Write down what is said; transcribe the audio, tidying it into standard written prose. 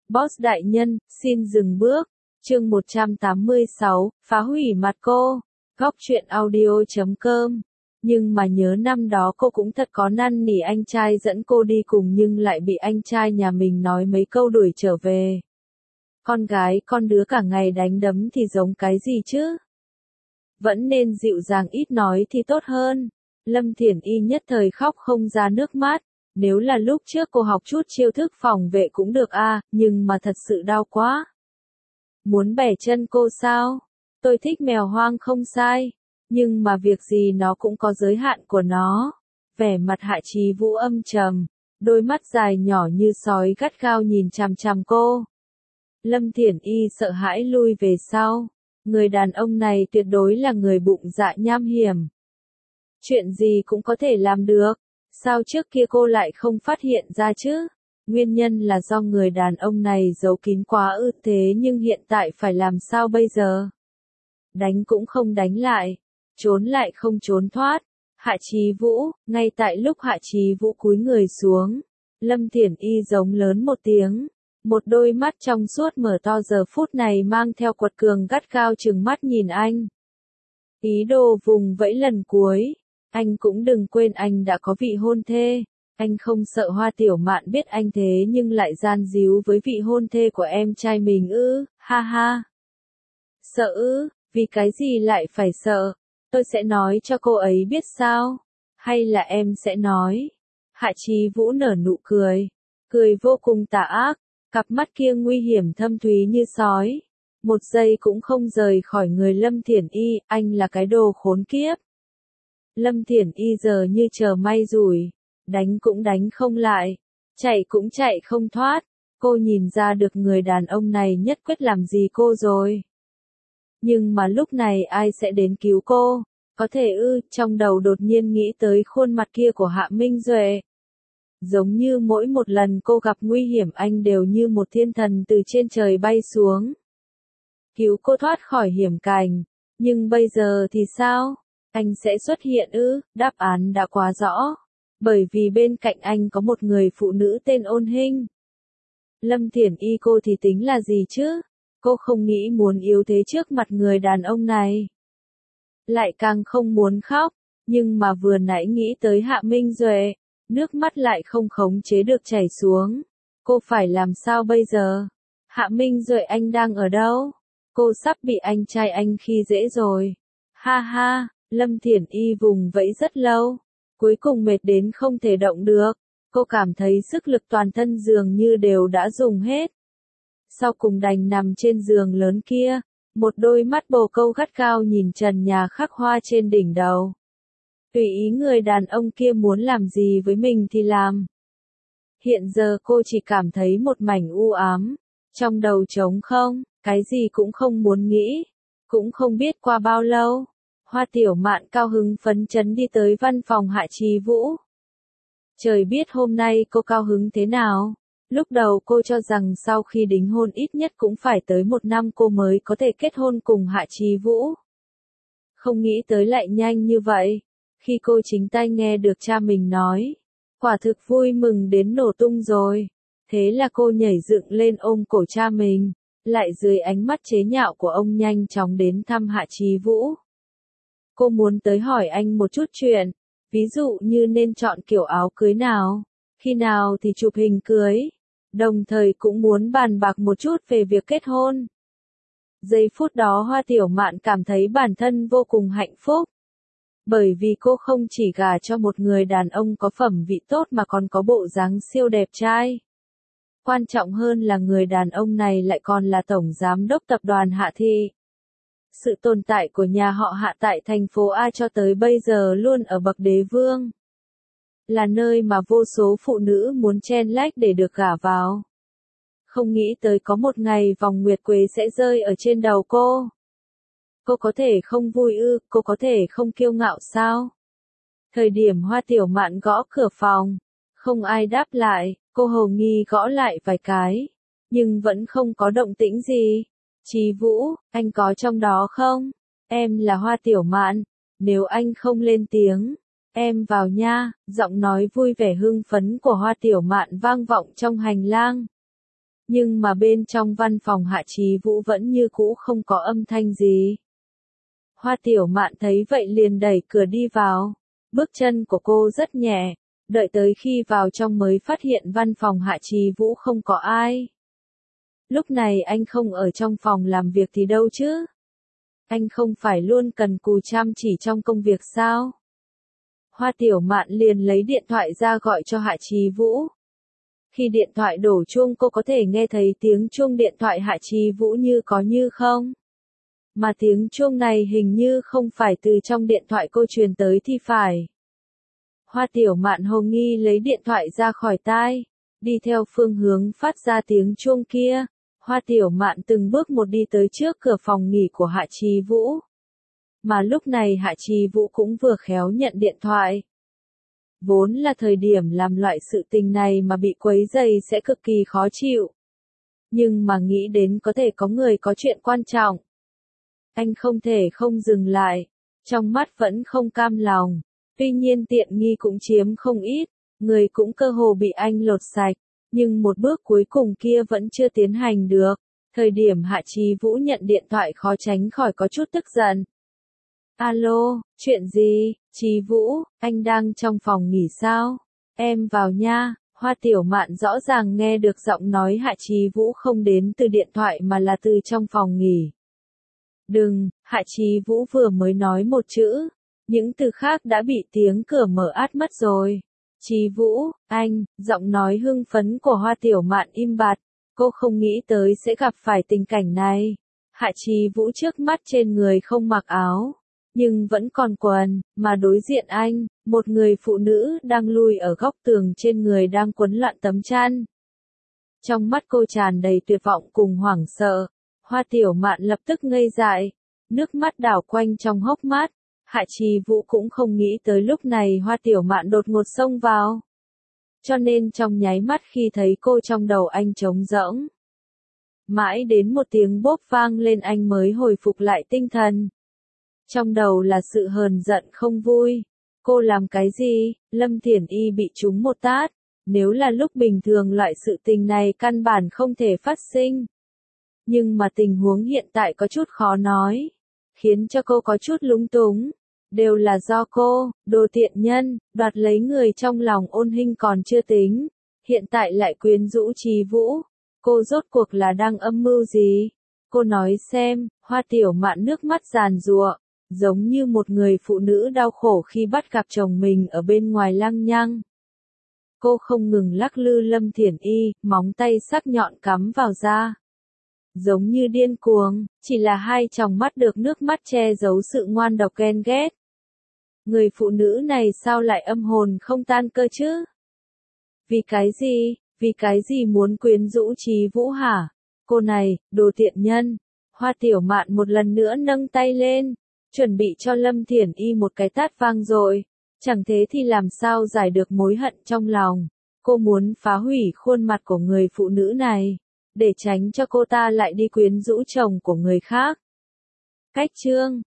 Boss đại nhân, xin dừng bước. Chương 186, phá hủy mặt cô. Góc truyện audio.com. Nhưng mà nhớ năm đó cô cũng thật có năn nỉ anh trai dẫn cô đi cùng nhưng lại bị anh trai nhà mình nói mấy câu đuổi trở về. Con gái con đứa cả ngày đánh đấm thì giống cái gì chứ? Vẫn nên dịu dàng ít nói thì tốt hơn. Lâm Thiển Y nhất thời khóc không ra nước mắt. Nếu là lúc trước cô học chút chiêu thức phòng vệ cũng được nhưng mà thật sự đau quá. Muốn bẻ chân cô sao? Tôi thích mèo hoang không sai. Nhưng mà việc gì nó cũng có giới hạn của nó. Vẻ mặt Hạ Chí Vũ âm trầm. Đôi mắt dài nhỏ như sói gắt gao nhìn chằm chằm cô. Lâm Thiển Y sợ hãi lui về sau. Người đàn ông này tuyệt đối là người bụng dạ nham hiểm. Chuyện gì cũng có thể làm được. Sao trước kia cô lại không phát hiện ra chứ? Nguyên nhân là do người đàn ông này giấu kín quá thế nhưng hiện tại phải làm sao bây giờ? Đánh cũng không đánh lại, trốn lại không trốn thoát. Hạ Chí Vũ, ngay tại lúc Hạ Chí Vũ cúi người xuống, Lâm Thiển Y giống lớn một tiếng. Một đôi mắt trong suốt mở to giờ phút này mang theo quật cường gắt gao trừng mắt nhìn anh. Ý đồ vùng vẫy lần cuối. Anh cũng đừng quên anh đã có vị hôn thê. Anh không sợ Hoa Tiểu Mạn biết anh thế nhưng lại gian díu với vị hôn thê của em trai mình ha ha. Sợ vì cái gì lại phải sợ? Tôi sẽ nói cho cô ấy biết sao? Hay là em sẽ nói? Hạ Chí Vũ nở nụ cười. Cười vô cùng tà ác. Cặp mắt kia nguy hiểm thâm thúy như sói. Một giây cũng không rời khỏi người Lâm Thiển Y, anh là cái đồ khốn kiếp. Lâm Thiển Y giờ như chờ may rủi, đánh cũng đánh không lại, chạy cũng chạy không thoát. Cô nhìn ra được người đàn ông này nhất quyết làm gì cô rồi. Nhưng mà lúc này ai sẽ đến cứu cô? Có thể trong đầu đột nhiên nghĩ tới khuôn mặt kia của Hạ Minh Duệ. Giống như mỗi một lần cô gặp nguy hiểm anh đều như một thiên thần từ trên trời bay xuống. Cứu cô thoát khỏi hiểm cảnh. Nhưng bây giờ thì sao? Anh sẽ xuất hiện đáp án đã quá rõ. Bởi vì bên cạnh anh có một người phụ nữ tên Ôn Hinh. Lâm Thiển Y cô thì tính là gì chứ? Cô không nghĩ muốn yếu thế trước mặt người đàn ông này. Lại càng không muốn khóc. Nhưng mà vừa nãy nghĩ tới Hạ Minh Duệ. Nước mắt lại không khống chế được chảy xuống. Cô phải làm sao bây giờ? Hạ Minh Duệ anh đang ở đâu? Cô sắp bị anh trai anh khi dễ rồi. Ha ha, Lâm Thiển Y vùng vẫy rất lâu. Cuối cùng mệt đến không thể động được. Cô cảm thấy sức lực toàn thân dường như đều đã dùng hết. Sau cùng đành nằm trên giường lớn kia. Một đôi mắt bồ câu gắt gao nhìn trần nhà khắc hoa trên đỉnh đầu. Tùy ý người đàn ông kia muốn làm gì với mình thì làm. Hiện giờ cô chỉ cảm thấy một mảnh u ám. Trong đầu trống không, cái gì cũng không muốn nghĩ. Cũng không biết qua bao lâu. Hoa Tiểu Mạn cao hứng phấn chấn đi tới văn phòng Hạ Chí Vũ. Trời biết hôm nay cô cao hứng thế nào. Lúc đầu cô cho rằng sau khi đính hôn ít nhất cũng phải tới 1 năm cô mới có thể kết hôn cùng Hạ Chí Vũ. Không nghĩ tới lại nhanh như vậy. Khi cô chính tay nghe được cha mình nói. Quả thực vui mừng đến nổ tung rồi. Thế là cô nhảy dựng lên ôm cổ cha mình. Lại dưới ánh mắt chế nhạo của ông nhanh chóng đến thăm Hạ Chí Vũ. Cô muốn tới hỏi anh một chút chuyện. Ví dụ như nên chọn kiểu áo cưới nào. Khi nào thì chụp hình cưới. Đồng thời cũng muốn bàn bạc một chút về việc kết hôn. Giây phút đó Hoa Tiểu Mạn cảm thấy bản thân vô cùng hạnh phúc. Bởi vì cô không chỉ gả cho một người đàn ông có phẩm vị tốt mà còn có bộ dáng siêu đẹp trai. Quan trọng hơn là người đàn ông này lại còn là tổng giám đốc tập đoàn Hạ Thị. Sự tồn tại của nhà họ Hạ tại thành phố A cho tới bây giờ luôn ở bậc đế vương. Là nơi mà vô số phụ nữ muốn chen lách để được gả vào. Không nghĩ tới có một ngày vòng nguyệt quế sẽ rơi ở trên đầu cô. Cô có thể không vui cô có thể không kiêu ngạo sao? Thời điểm Hoa Tiểu Mạn gõ cửa phòng, không ai đáp lại, cô hồ nghi gõ lại vài cái, nhưng vẫn không có động tĩnh gì. Chí Vũ, anh có trong đó không? Em là Hoa Tiểu Mạn, nếu anh không lên tiếng, em vào nha. Giọng nói vui vẻ hưng phấn của Hoa Tiểu Mạn vang vọng trong hành lang. Nhưng mà bên trong văn phòng Hạ Chí Vũ vẫn như cũ không có âm thanh gì. Hoa Tiểu Mạn thấy vậy liền đẩy cửa đi vào. Bước chân của cô rất nhẹ, đợi tới khi vào trong mới phát hiện văn phòng Hạ Chí Vũ không có ai. Lúc này anh không ở trong phòng làm việc thì đâu chứ? Anh không phải luôn cần cù chăm chỉ trong công việc sao? Hoa Tiểu Mạn liền lấy điện thoại ra gọi cho Hạ Chí Vũ. Khi điện thoại đổ chuông cô có thể nghe thấy tiếng chuông điện thoại Hạ Chí Vũ như có như không. Mà tiếng chuông này hình như không phải từ trong điện thoại cô truyền tới thì phải. Hoa Tiểu Mạn hồ nghi lấy điện thoại ra khỏi tai, đi theo phương hướng phát ra tiếng chuông kia. Hoa Tiểu Mạn từng bước một đi tới trước cửa phòng nghỉ của Hạ Chí Vũ. Mà lúc này Hạ Chí Vũ cũng vừa khéo nhận điện thoại. Vốn là thời điểm làm loại sự tình này mà bị quấy rầy sẽ cực kỳ khó chịu. Nhưng mà nghĩ đến có thể có người có chuyện quan trọng. Anh không thể không dừng lại, trong mắt vẫn không cam lòng. Tuy nhiên tiện nghi cũng chiếm không ít, người cũng cơ hồ bị anh lột sạch. Nhưng một bước cuối cùng kia vẫn chưa tiến hành được. Thời điểm Hạ Chí Vũ nhận điện thoại khó tránh khỏi có chút tức giận. Alo, chuyện gì? Chí Vũ, anh đang trong phòng nghỉ sao? Em vào nha. Hoa Tiểu Mạn rõ ràng nghe được giọng nói Hạ Chí Vũ không đến từ điện thoại mà là từ trong phòng nghỉ. Đừng, Hạ Chí Vũ vừa mới nói một chữ. Những từ khác đã bị tiếng cửa mở át mất rồi. Chí Vũ, anh, giọng nói hưng phấn của Hoa Tiểu Mạn im bặt. Cô không nghĩ tới sẽ gặp phải tình cảnh này. Hạ Chí Vũ trước mắt trên người không mặc áo, nhưng vẫn còn quần, mà đối diện anh, một người phụ nữ đang lùi ở góc tường trên người đang quấn loạn tấm chăn. Trong mắt cô tràn đầy tuyệt vọng cùng hoảng sợ. Hoa Tiểu Mạn lập tức ngây dại, nước mắt đảo quanh trong hốc mắt. Hạ Chí Vũ cũng không nghĩ tới lúc này Hoa Tiểu Mạn đột ngột xông vào. Cho nên trong nháy mắt khi thấy cô trong đầu anh trống rỗng. Mãi đến một tiếng bốp vang lên anh mới hồi phục lại tinh thần. Trong đầu là sự hờn giận không vui. Cô làm cái gì? Lâm Thiển Y bị trúng một tát. Nếu là lúc bình thường loại sự tình này căn bản không thể phát sinh. Nhưng mà tình huống hiện tại có chút khó nói. Khiến cho cô có chút lúng túng. Đều là do cô, đồ tiện nhân, đoạt lấy người trong lòng Ôn Hinh còn chưa tính. Hiện tại lại quyến rũ Chí Vũ. Cô rốt cuộc là đang âm mưu gì? Cô nói xem. Hoa Tiểu Mạn nước mắt giàn giụa, giống như một người phụ nữ đau khổ khi bắt gặp chồng mình ở bên ngoài lăng nhăng. Cô không ngừng lắc lư Lâm Thiển Y, móng tay sắc nhọn cắm vào da. Giống như điên cuồng, chỉ là hai tròng mắt được nước mắt che giấu sự ngoan độc ghen ghét. Người phụ nữ này sao lại âm hồn không tan cơ chứ? Vì cái gì muốn quyến rũ Chí Vũ hả? Cô này, đồ tiện nhân. Hoa Tiểu Mạn một lần nữa nâng tay lên, chuẩn bị cho Lâm Thiển Y một cái tát vang rồi. Chẳng thế thì làm sao giải được mối hận trong lòng. Cô muốn phá hủy khuôn mặt của người phụ nữ này, để tránh cho cô ta lại đi quyến rũ chồng của người khác. Cách chương